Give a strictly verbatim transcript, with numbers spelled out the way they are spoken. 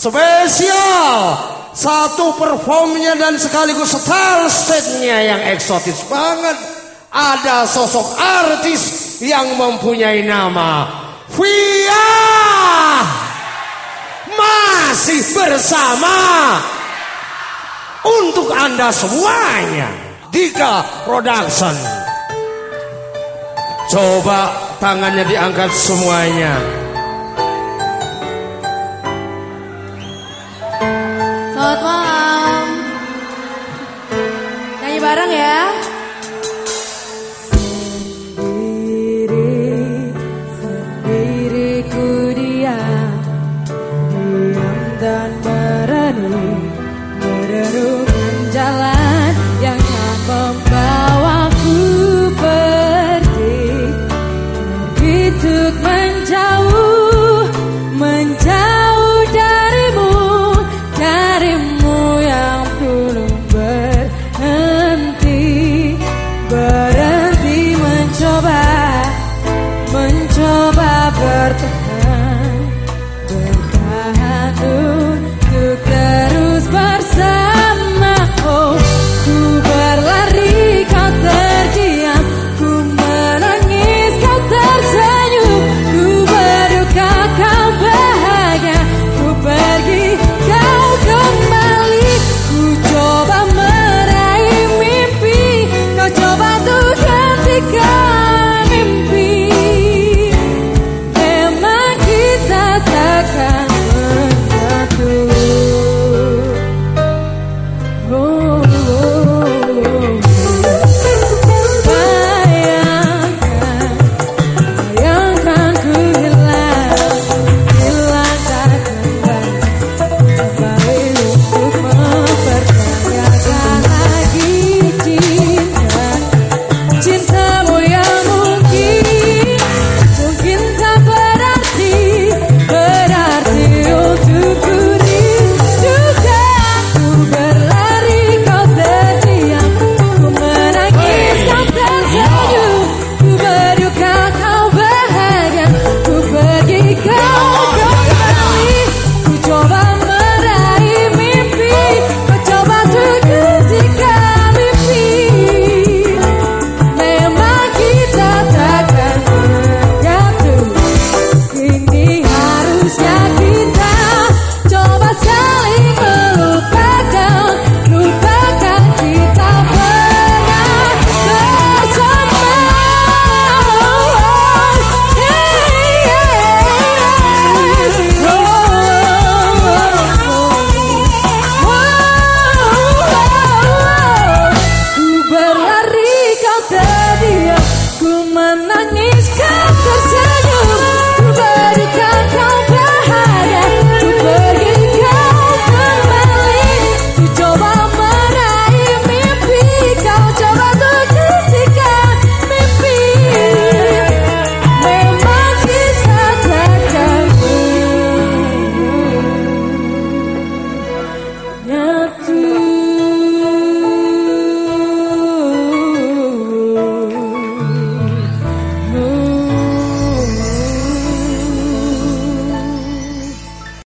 Spesial satu performnya dan sekaligus style stage-nya yang eksotis banget. Ada sosok artis yang mempunyai nama Via. Masih bersama untuk Anda semuanya Dika Production. Coba tangannya diangkat semuanya. Selamat malam. Nyanyi bareng ya. Sendiri, sendiri ku diam, diam dan ber